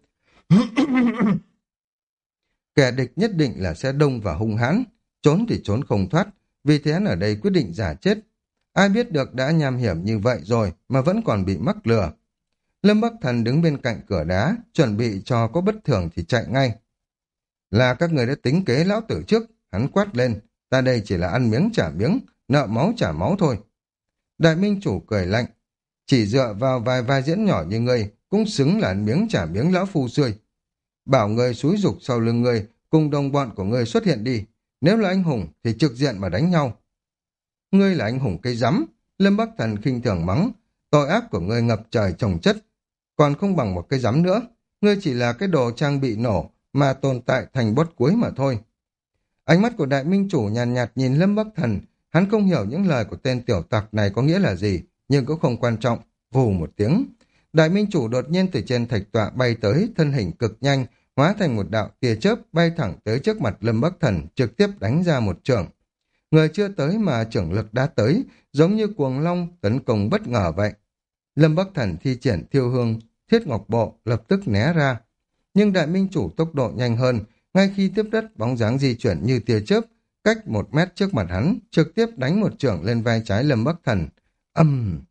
A: Kẻ địch nhất định là sẽ đông và hung hãn, trốn thì trốn không thoát, vì thế hắn ở đây quyết định giả chết. Ai biết được đã nham hiểm như vậy rồi mà vẫn còn bị mắc lừa. Lâm Bắc Thần đứng bên cạnh cửa đá, chuẩn bị cho có bất thường thì chạy ngay. Là các người đã tính kế lão tử trước, hắn quát lên, ta đây chỉ là ăn miếng trả miếng, nợ máu trả máu thôi. Đại minh chủ cười lạnh, chỉ dựa vào vài vai diễn nhỏ như ngươi, cũng xứng là ăn miếng trả miếng lão phu xuôi. Bảo người xúi dục sau lưng ngươi, cùng đồng bọn của ngươi xuất hiện đi, nếu là anh hùng thì trực diện mà đánh nhau. Ngươi là anh hùng cây rắm, Lâm Bắc Thần khinh thường mắng, tội ác của ngươi ngập trời trồng chất, còn không bằng một cây rắm nữa, ngươi chỉ là cái đồ trang bị nổ mà tồn tại thành bốt cuối mà thôi. Ánh mắt của đại minh chủ nhàn nhạt, nhạt nhìn Lâm Bắc Thần, hắn không hiểu những lời của tên tiểu tặc này có nghĩa là gì, nhưng cũng không quan trọng, vù một tiếng. Đại minh chủ đột nhiên từ trên thạch tọa bay tới, thân hình cực nhanh, hóa thành một đạo tia chớp bay thẳng tới trước mặt Lâm Bắc Thần, trực tiếp đánh ra một chưởng. Người chưa tới mà trưởng lực đã tới, giống như cuồng long tấn công bất ngờ vậy. Lâm Bắc Thần thi triển thiêu hương thiết ngọc bộ, lập tức né ra. Nhưng đại minh chủ tốc độ nhanh hơn, ngay khi tiếp đất bóng dáng di chuyển như tia chớp, cách một mét trước mặt hắn, trực tiếp đánh một chưởng lên vai trái Lâm Bắc Thần. Âm!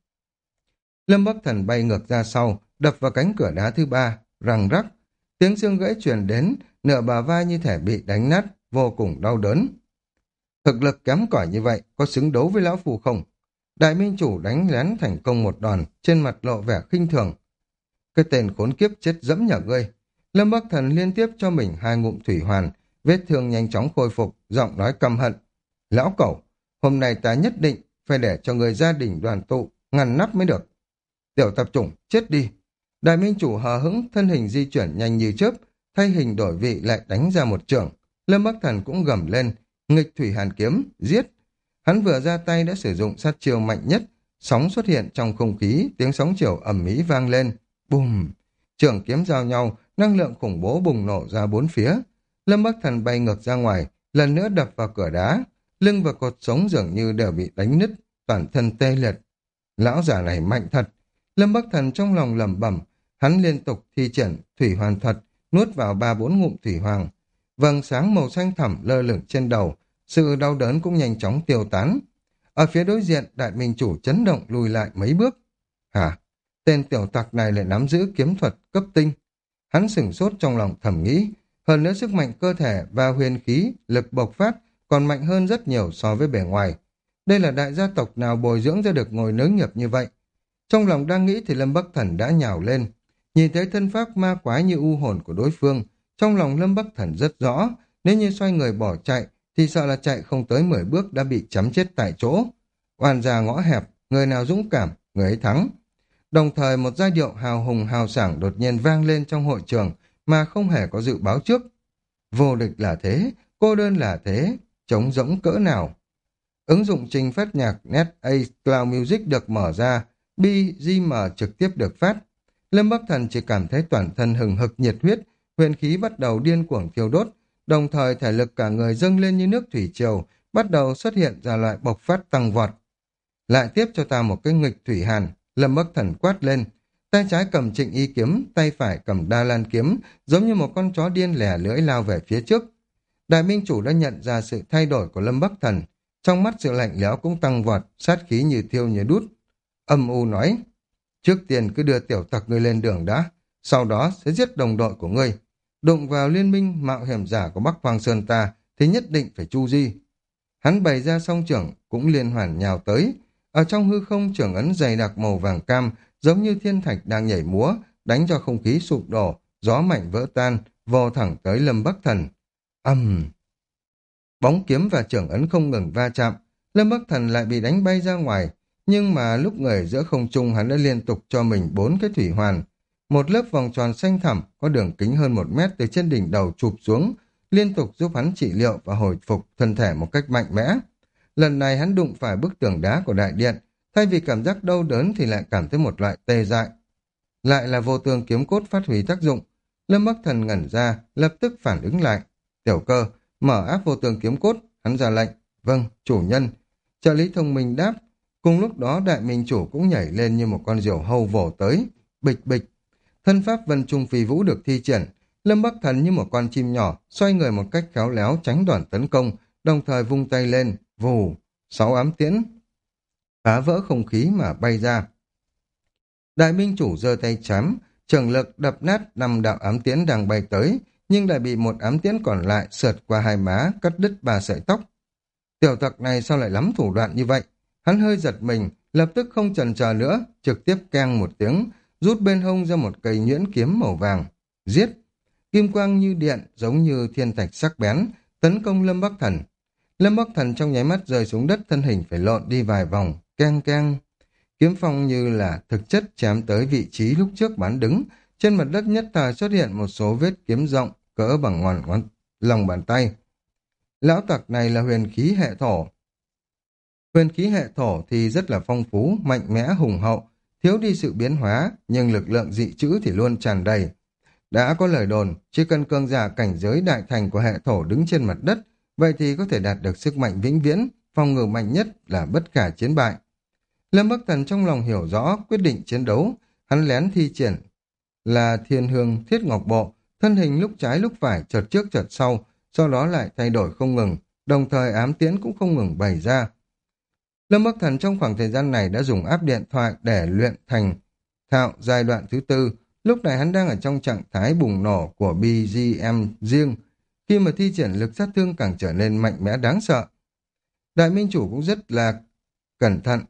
A: Lâm Bắc Thần bay ngược ra sau, đập vào cánh cửa đá thứ ba, răng rắc. Tiếng xương gãy truyền đến, nửa bả vai như thể bị đánh nát, vô cùng đau đớn. Thực lực kém cỏi như vậy, có xứng đấu với lão phù không? Đại minh chủ đánh lén thành công một đòn, trên mặt lộ vẻ khinh thường. Cái tên khốn kiếp chết dẫm nhà ngươi. Lâm Bắc Thần liên tiếp cho mình hai ngụm thủy hoàn, vết thương nhanh chóng khôi phục, giọng nói căm hận. Lão cẩu, hôm nay ta nhất định phải để cho người gia đình đoàn tụ, ngăn nắp mới được. Tiểu tạp chủng, chết đi. Đại minh chủ hờ hững, thân hình di chuyển nhanh như chớp, thay hình đổi vị lại đánh ra một chưởng. Lâm Bắc Thần cũng gầm lên, nghịch thủy hàn kiếm, giết. Hắn vừa ra tay đã sử dụng sát chiêu mạnh nhất, sóng xuất hiện trong không khí, tiếng sóng chiều ầm ĩ vang lên. Bùm! Chưởng kiếm giao nhau, năng lượng khủng bố bùng nổ ra bốn phía. Lâm Bắc Thần bay ngược ra ngoài, lần nữa đập vào cửa đá, lưng và cột sống dường như đều bị đánh nứt, toàn thân tê liệt. Lão già này mạnh thật. Lâm Bắc Thần trong lòng lẩm bẩm, hắn liên tục thi triển thủy hoàn thuật, nuốt vào ba bốn ngụm thủy hoàng. Vầng sáng màu xanh thẳm lơ lửng trên đầu, sự đau đớn cũng nhanh chóng tiêu tán. Ở phía đối diện, đại minh chủ chấn động lùi lại mấy bước. Hả? Tên tiểu tặc này lại nắm giữ kiếm thuật cấp tinh. Hắn sửng sốt trong lòng thầm nghĩ, hơn nữa sức mạnh cơ thể và huyền khí, lực bộc phát còn mạnh hơn rất nhiều so với bề ngoài. Đây là đại gia tộc nào bồi dưỡng ra được ngồi nối nghiệp như vậy? Trong lòng đang nghĩ thì Lâm Bắc Thần đã nhào lên. Nhìn thấy thân pháp ma quái như u hồn của đối phương, trong lòng Lâm Bắc Thần rất rõ, nếu như xoay người bỏ chạy, thì sợ là chạy không tới mười bước đã bị chấm chết tại chỗ. Oan gia ngõ hẹp, người nào dũng cảm, người ấy thắng. Đồng thời một giai điệu hào hùng hào sảng đột nhiên vang lên trong hội trường mà không hề có dự báo trước. Vô địch là thế, cô đơn là thế, trống rỗng cỡ nào. Ứng dụng trình phát nhạc NetAce Cloud Music được mở ra, bê giê em trực tiếp được phát. Lâm Bắc Thần chỉ cảm thấy toàn thân hừng hực nhiệt huyết, huyền khí bắt đầu điên cuồng thiêu đốt, đồng thời thể lực cả người dâng lên như nước thủy triều, bắt đầu xuất hiện ra loại bộc phát tăng vọt. Lại tiếp cho ta một cái nghịch thủy hàn, Lâm Bắc Thần quát lên, tay trái cầm Trịnh Y kiếm, tay phải cầm Đa Lan kiếm, giống như một con chó điên lẻ lưỡi lao về phía trước. Đại minh chủ đã nhận ra sự thay đổi của Lâm Bắc Thần, trong mắt sự lạnh lẽo cũng tăng vọt, sát khí như thiêu như đút. Âm u nói, trước tiên cứ đưa tiểu tặc ngươi lên đường đã, sau đó sẽ giết đồng đội của ngươi. Đụng vào liên minh mạo hiểm giả của Bắc Hoàng Sơn ta thì nhất định phải chu di. Hắn bày ra song trưởng cũng liên hoàn nhào tới. Ở trong hư không trưởng ấn dày đặc màu vàng cam giống như thiên thạch đang nhảy múa, đánh cho không khí sụp đổ, gió mạnh vỡ tan, vồ thẳng tới Lâm Bắc Thần. Âm! Bóng kiếm và trưởng ấn không ngừng va chạm, Lâm Bắc Thần lại bị đánh bay ra ngoài, nhưng mà lúc người giữa không trung hắn đã liên tục cho mình bốn cái thủy hoàn. Một lớp vòng tròn xanh thẳm có đường kính hơn một mét từ trên đỉnh đầu chụp xuống, liên tục giúp hắn trị liệu và hồi phục thân thể một cách mạnh mẽ. Lần này hắn đụng phải bức tường đá của đại điện, thay vì cảm giác đau đớn thì lại cảm thấy một loại tê dại. Lại là vô tường kiếm cốt phát huy tác dụng. Lâm Bắc Thần ngẩn ra, lập tức phản ứng lại. Tiểu Cơ, mở áp vô tường kiếm cốt, hắn ra lệnh. Vâng, chủ nhân. Trợ lý thông minh đáp. Cùng lúc đó đại minh chủ cũng nhảy lên như một con diều hâu vồ tới. Bịch bịch. Thân pháp vân trung phi vũ được thi triển. Lâm Bắc Thần như một con chim nhỏ, xoay người một cách khéo léo tránh đòn tấn công, đồng thời vung tay lên, vù, sáu ám tiễn, phá vỡ không khí mà bay ra. Đại minh chủ giơ tay chém, trường lực đập nát năm đạo ám tiễn đang bay tới, nhưng lại bị một ám tiễn còn lại sượt qua hai má, cắt đứt ba sợi tóc. Tiểu tặc này sao lại lắm thủ đoạn như vậy? Hắn hơi giật mình, lập tức không chần chờ nữa, trực tiếp keng một tiếng, rút bên hông ra một cây nhuyễn kiếm màu vàng. Giết! Kim quang như điện, giống như thiên thạch sắc bén, tấn công Lâm Bắc Thần. Lâm Bắc Thần trong nháy mắt rơi xuống đất, thân hình phải lộn đi vài vòng, keng keng. Kiếm phong như là thực chất chém tới vị trí lúc trước bán đứng, trên mặt đất nhất thời xuất hiện một số vết kiếm rộng, cỡ bằng ngón ngón lòng bàn tay. Lão tặc này là huyền khí hệ thổ. Huyền khí hệ thổ thì rất là phong phú, mạnh mẽ, hùng hậu, thiếu đi sự biến hóa, nhưng lực lượng dị chữ thì luôn tràn đầy. Đã có lời đồn, chỉ cần cường giả cảnh giới đại thành của hệ thổ đứng trên mặt đất, vậy thì có thể đạt được sức mạnh vĩnh viễn, phòng ngự mạnh nhất là bất khả chiến bại. Lâm Bắc Thần trong lòng hiểu rõ quyết định chiến đấu, hắn lén thi triển là thiên hương thiết ngọc bộ, thân hình lúc trái lúc phải chợt trước chợt sau, sau đó lại thay đổi không ngừng, đồng thời ám tiễn cũng không ngừng bày ra. Lâm Bắc Thần trong khoảng thời gian này đã dùng áp điện thoại để luyện thành thạo giai đoạn thứ tư, lúc này hắn đang ở trong trạng thái bùng nổ của bê giê em riêng, khi mà thi triển lực sát thương càng trở nên mạnh mẽ đáng sợ. Đại Minh Chủ cũng rất là cẩn thận.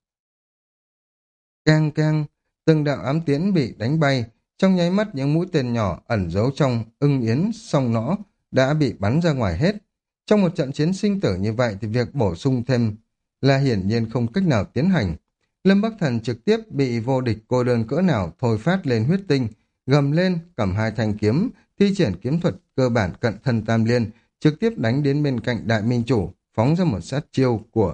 A: Keng keng, từng đạo ám tiễn bị đánh bay, trong nháy mắt những mũi tên nhỏ ẩn giấu trong ưng yến song nõ đã bị bắn ra ngoài hết. Trong một trận chiến sinh tử như vậy thì việc bổ sung thêm là hiển nhiên không cách nào tiến hành. Lâm Bắc Thần trực tiếp bị vô địch cô đơn cỡ nào thôi phát lên huyết tinh, gầm lên, cầm hai thanh kiếm, thi triển kiếm thuật cơ bản cận thân tam liên, trực tiếp đánh đến bên cạnh Đại Minh Chủ, phóng ra một sát chiêu của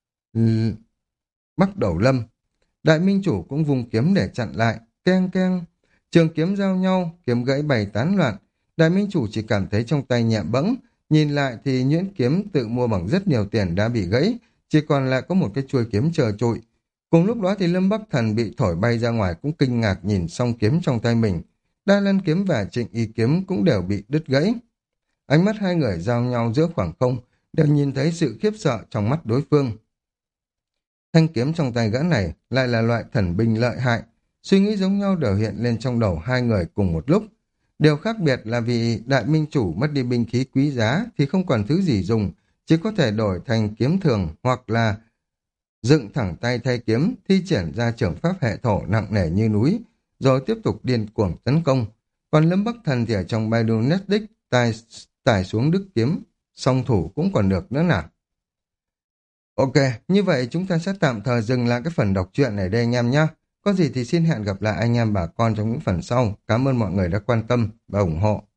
A: Bắc Đầu Lâm. Đại Minh Chủ cũng vùng kiếm để chặn lại, keng keng, trường kiếm giao nhau, kiếm gãy bày tán loạn. Đại Minh Chủ chỉ cảm thấy trong tay nhẹ bẫng, nhìn lại thì nhuyễn kiếm tự mua bằng rất nhiều tiền đã bị gãy, chỉ còn lại có một cái chuôi kiếm chờ trụi. Cùng lúc đó thì Lâm Bắc Thần bị thổi bay ra ngoài cũng kinh ngạc nhìn song kiếm trong tay mình. Đa Lân kiếm và Trịnh Y kiếm cũng đều bị đứt gãy. Ánh mắt hai người giao nhau giữa khoảng không, đều nhìn thấy sự khiếp sợ trong mắt đối phương. Thanh kiếm trong tay gã này lại là loại thần binh lợi hại, suy nghĩ giống nhau đều hiện lên trong đầu hai người cùng một lúc. Điều khác biệt là vì Đại Minh Chủ mất đi binh khí quý giá thì không còn thứ gì dùng, chỉ có thể đổi thành kiếm thường hoặc là dựng thẳng tay thay kiếm, thi triển ra trưởng pháp hệ thổ nặng nề như núi, rồi tiếp tục điên cuồng tấn công. Còn Lâm Bắc Thần thì ở trong Baidu Netdisk tải, tải xuống đức kiếm, song thủ cũng còn được nữa nào. Ok, như vậy chúng ta sẽ tạm thời dừng lại cái phần đọc truyện này đây anh em nhé. Có gì thì xin hẹn gặp lại anh em bà con trong những phần sau. Cảm ơn mọi người đã quan tâm và ủng hộ.